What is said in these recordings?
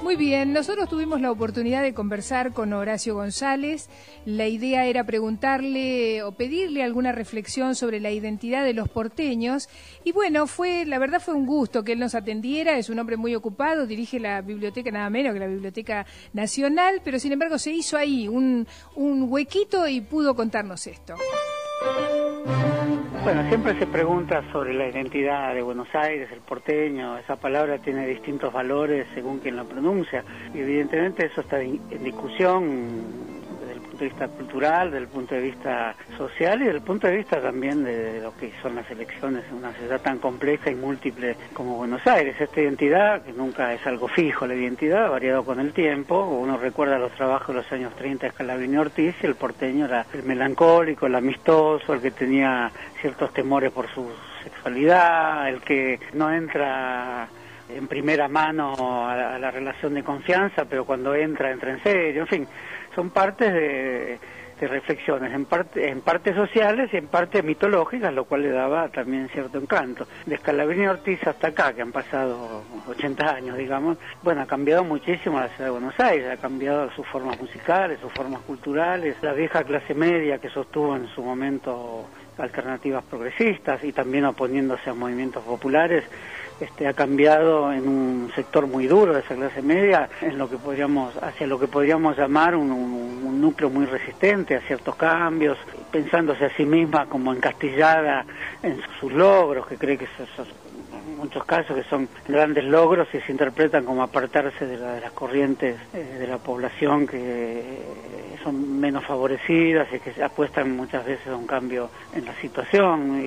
Muy bien, nosotros tuvimos la oportunidad de conversar con Horacio González. La idea era preguntarle o pedirle alguna reflexión sobre la identidad de los porteños. Y bueno, la verdad fue un gusto que él nos atendiera. Es un hombre muy ocupado, dirige la biblioteca, nada menos que la Biblioteca Nacional, pero sin embargo se hizo ahí un huequito y pudo contarnos esto. Bueno, siempre se pregunta sobre la identidad de Buenos Aires, el porteño. Esa palabra tiene distintos valores según quien la pronuncia. Y evidentemente eso está en discusión desde el punto de vista cultural, desde el punto de vista social y desde el punto de vista también de lo que son las elecciones en una ciudad tan compleja y múltiple como Buenos Aires. Esta identidad, que nunca es algo fijo, la identidad ha variado con el tiempo. Uno recuerda los trabajos de los años 30 de Scalabrini Ortiz, y el porteño era el melancólico, el amistoso, el que tenía ciertos temores por su sexualidad, el que no entra en primera mano a la relación de confianza, pero cuando entra en serio. En fin, son partes de reflexiones, en parte sociales y en parte mitológicas, lo cual le daba también cierto encanto. De Scalabrini Ortiz hasta acá, que han pasado 80 años, digamos, bueno, ha cambiado muchísimo la ciudad de Buenos Aires, ha cambiado sus formas musicales, sus formas culturales, la vieja clase media que sostuvo en su momento alternativas progresistas y también oponiéndose a movimientos populares, ha cambiado en un sector muy duro de esa clase media, hacia lo que podríamos llamar un núcleo muy resistente a ciertos cambios, pensándose a sí misma como encastillada en sus logros, que cree que en muchos casos que son grandes logros y se interpretan como apartarse de las corrientes de la población que son menos favorecidas y que apuestan muchas veces a un cambio en la situación.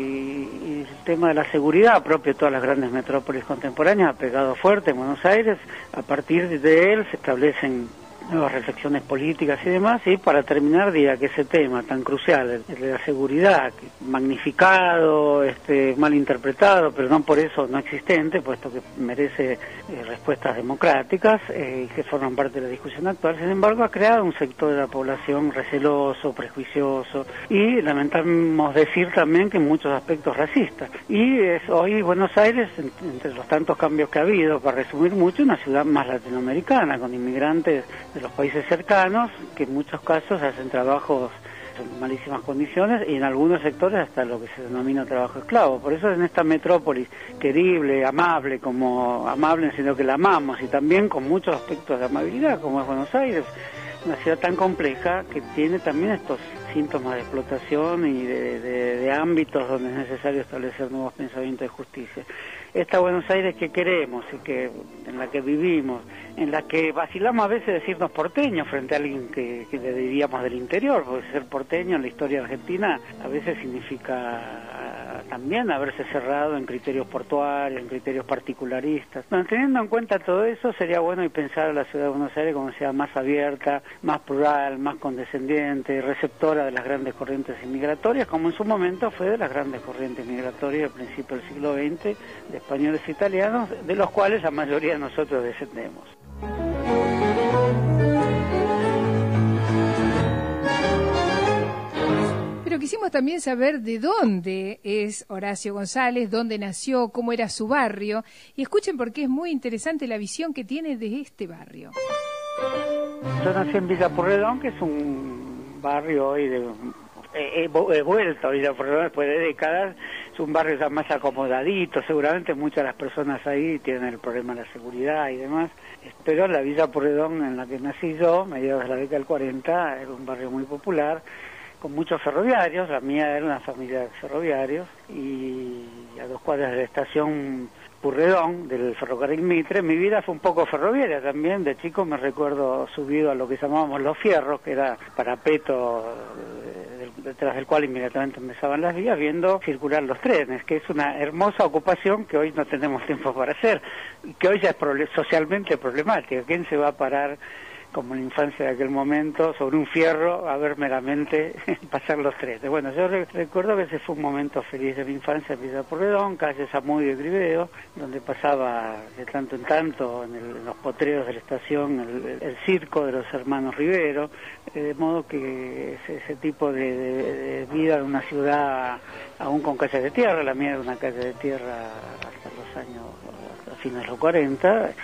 Y el tema de la seguridad propio de todas las grandes metrópolis contemporáneas ha pegado fuerte en Buenos Aires. A partir de él se establecen nuevas reflexiones políticas y demás, y para terminar diría que ese tema tan crucial, el de la seguridad, magnificado, mal interpretado, pero no por eso no existente, puesto que merece respuestas democráticas y que forman parte de la discusión actual. Sin embargo, ha creado un sector de la población receloso, prejuicioso y lamentamos decir también que en muchos aspectos racista. Y es hoy Buenos Aires, entre los tantos cambios que ha habido, para resumir mucho, una ciudad más latinoamericana, con inmigrantes de los países cercanos, que en muchos casos hacen trabajos en malísimas condiciones y en algunos sectores hasta lo que se denomina trabajo esclavo. Por eso en esta metrópolis querible, amable, sino que la amamos, y también con muchos aspectos de amabilidad, como es Buenos Aires, una ciudad tan compleja que tiene también estos síntomas de explotación y de ámbitos donde es necesario establecer nuevos pensamientos de justicia. Esta Buenos Aires que queremos y en la que vivimos, en la que vacilamos a veces decirnos porteños frente a alguien que le diríamos del interior, porque ser porteño en la historia argentina a veces significa también haberse cerrado en criterios portuarios, en criterios particularistas. Bueno, teniendo en cuenta todo eso, sería bueno pensar a la ciudad de Buenos Aires como una ciudad más abierta, más plural, más condescendiente, receptora de las grandes corrientes inmigratorias, como en su momento fue de las grandes corrientes migratorias al principio del siglo XX, de españoles e italianos, de los cuales la mayoría de nosotros descendemos. Pero quisimos también saber de dónde es Horacio González, dónde nació, cómo era su barrio, y escuchen porque es muy interesante la visión que tiene de este barrio. Yo nací en Villa Pueyrredón, que es un barrio hoy he vuelto a Villa Pueyrredón después de décadas. Es un barrio ya más acomodadito, seguramente muchas de las personas ahí tienen el problema de la seguridad y demás, pero la Villa Pueyrredón en la que nací yo, mediados de la década del 40, era un barrio muy popular, con muchos ferroviarios. La mía era una familia de ferroviarios, y a 2 cuadras de la estación Pueyrredón, del ferrocarril Mitre. Mi vida fue un poco ferroviaria también. De chico me recuerdo subido a lo que llamábamos los fierros, que era parapeto detrás del cual inmediatamente empezaban las vías, viendo circular los trenes, que es una hermosa ocupación que hoy no tenemos tiempo para hacer, y que hoy ya es socialmente problemática. ¿Quién se va a parar, como en la infancia de aquel momento, sobre un fierro a ver meramente pasar los trenes? Bueno, yo recuerdo que ese fue un momento feliz de mi infancia en Villa Pueyrredón, calle Zamudio y Griveo, donde pasaba de tanto en tanto en los potreros de la estación el circo de los hermanos Rivero, de modo que ese tipo de vida en una ciudad aún con calles de tierra. La mía era una calle de tierra hasta los años, a fines de los 40,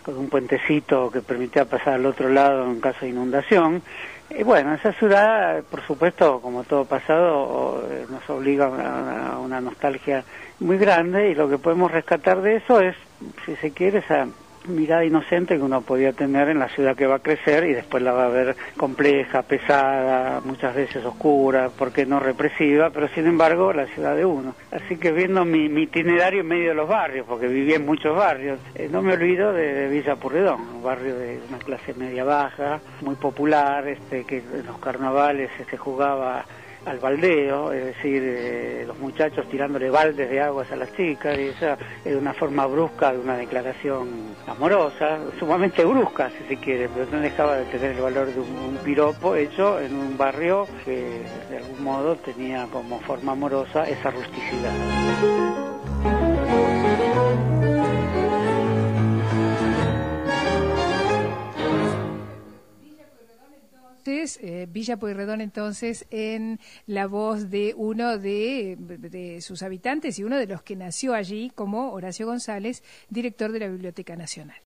con un puentecito que permitía pasar al otro lado en caso de inundación. Y bueno, esa ciudad, por supuesto, como todo pasado, nos obliga a una nostalgia muy grande, y lo que podemos rescatar de eso es, si se quiere, esa mirada inocente que uno podía tener en la ciudad que va a crecer y después la va a ver compleja, pesada, muchas veces oscura, porque no represiva, pero sin embargo la ciudad de uno. Así que viendo mi itinerario en medio de los barrios, porque viví en muchos barrios, no me olvido de Villa Pueyrredón, un barrio de una clase media baja, muy popular, que en los carnavales se jugaba al baldeo, es decir, los muchachos tirándole baldes de aguas a las chicas, y esa es una forma brusca de una declaración amorosa, sumamente brusca si se quiere, pero no dejaba de tener el valor de un piropo hecho en un barrio que de algún modo tenía como forma amorosa esa rusticidad. Villa Pueyrredón entonces en la voz de uno de sus habitantes y uno de los que nació allí como Horacio González, director de la Biblioteca Nacional.